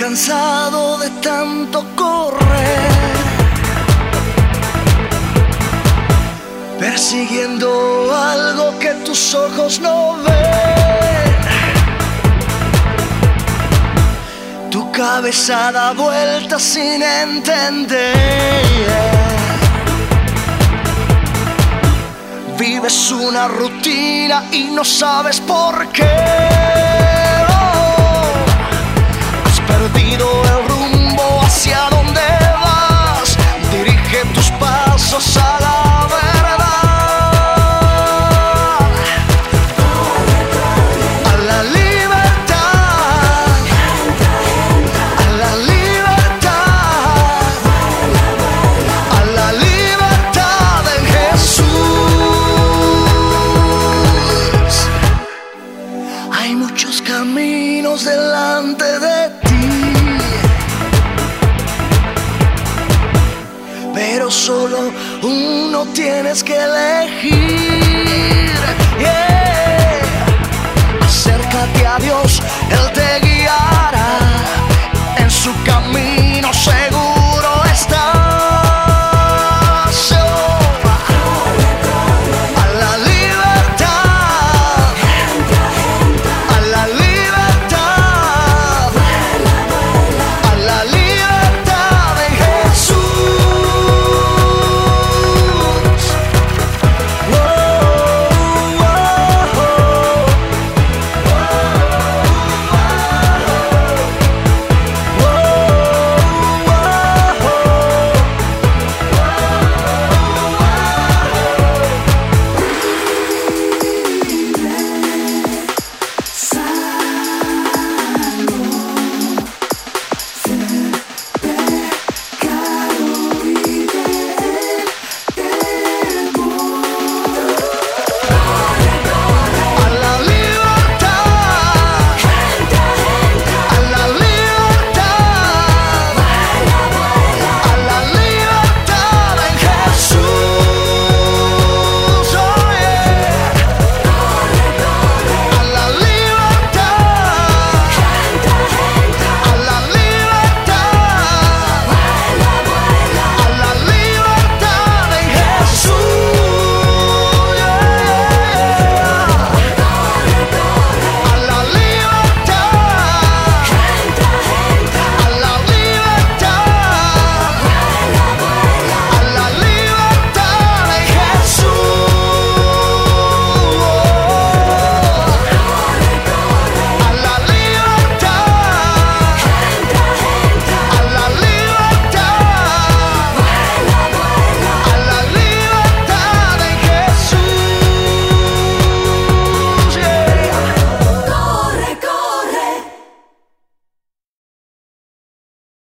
cansado de tanto correr, persiguiendo algo que tus ojos no ven. Tu cabeza da vueltas sin entender. Vives una rutina y no sabes por qué. Has perdido el rumbo hacia donde vas. Dirige tus pasos a la verdad, a la libertad, a la libertad, a la libertad en Jesús. Hay muchos caminos delante de ti, pero solo uno tienes que elegir. Yeah. Acércate a Dios, Él te guiará.